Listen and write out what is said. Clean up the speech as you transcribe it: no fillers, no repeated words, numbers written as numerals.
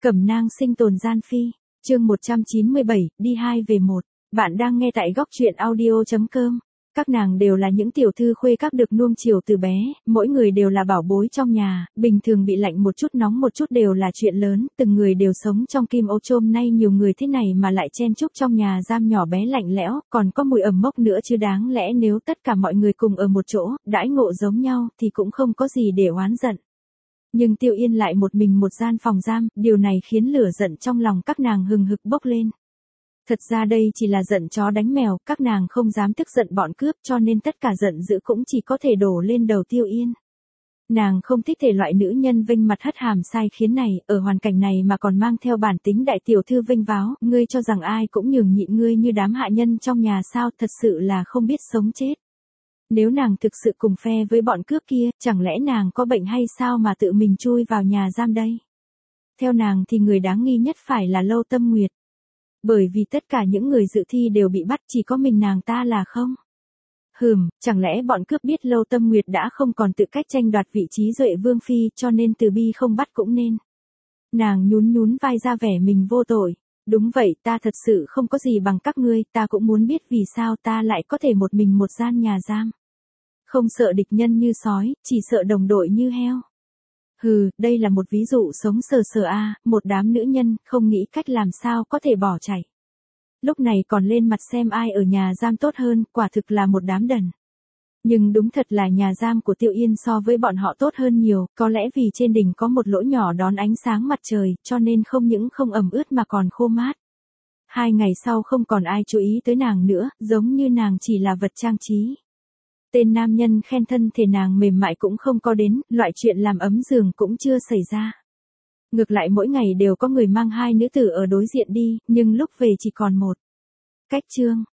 Cẩm nang sinh tồn gian phi, chương 197, đi 2 về 1. Bạn đang nghe tại góc truyện audio.com. Các nàng đều là những tiểu thư khuê các được nuông chiều từ bé, mỗi người đều là bảo bối trong nhà, bình thường bị lạnh một chút nóng một chút đều là chuyện lớn, từng người đều sống trong kim ô chôm, nay nhiều người thế này mà lại chen chúc trong nhà giam nhỏ bé lạnh lẽo, còn có mùi ẩm mốc nữa chứ, đáng lẽ nếu tất cả mọi người cùng ở một chỗ, đãi ngộ giống nhau thì cũng không có gì để oán giận. Nhưng Tiêu Yên lại một mình một gian phòng giam, điều này khiến lửa giận trong lòng các nàng hừng hực bốc lên. Thật ra đây chỉ là giận chó đánh mèo, các nàng không dám tức giận bọn cướp, cho nên tất cả giận dữ cũng chỉ có thể đổ lên đầu Tiêu Yên. Nàng không thích thể loại nữ nhân vênh mặt hất hàm sai khiến này, ở hoàn cảnh này mà còn mang theo bản tính đại tiểu thư vênh váo, ngươi cho rằng ai cũng nhường nhịn ngươi như đám hạ nhân trong nhà sao, thật sự là không biết sống chết. Nếu nàng thực sự cùng phe với bọn cướp kia, chẳng lẽ nàng có bệnh hay sao mà tự mình chui vào nhà giam đây? Theo nàng thì người đáng nghi nhất phải là Lâu Tâm Nguyệt. Bởi vì tất cả những người dự thi đều bị bắt, chỉ có mình nàng ta là không. Chẳng lẽ bọn cướp biết Lâu Tâm Nguyệt đã không còn tự cách tranh đoạt vị trí Duệ Vương Phi, cho nên từ bi không bắt cũng nên. Nàng nhún vai ra vẻ mình vô tội. Đúng vậy, ta thật sự không có gì bằng các ngươi, ta cũng muốn biết vì sao ta lại có thể một mình một gian nhà giam. Không sợ địch nhân như sói, chỉ sợ đồng đội như heo. Đây là một ví dụ sống sờ sờ một đám nữ nhân, không nghĩ cách làm sao có thể bỏ chạy. Lúc này còn lên mặt xem ai ở nhà giam tốt hơn, quả thực là một đám đần. Nhưng đúng thật là nhà giam của Tiêu Yên so với bọn họ tốt hơn nhiều, có lẽ vì trên đỉnh có một lỗ nhỏ đón ánh sáng mặt trời, cho nên không những không ẩm ướt mà còn khô mát. 2 ngày sau không còn ai chú ý tới nàng nữa, giống như nàng chỉ là vật trang trí. Tên nam nhân khen thân thể nàng mềm mại cũng không có đến, loại chuyện làm ấm giường cũng chưa xảy ra. Ngược lại mỗi ngày đều có người mang 2 nữ tử ở đối diện đi, nhưng lúc về chỉ còn 1. Cách chương,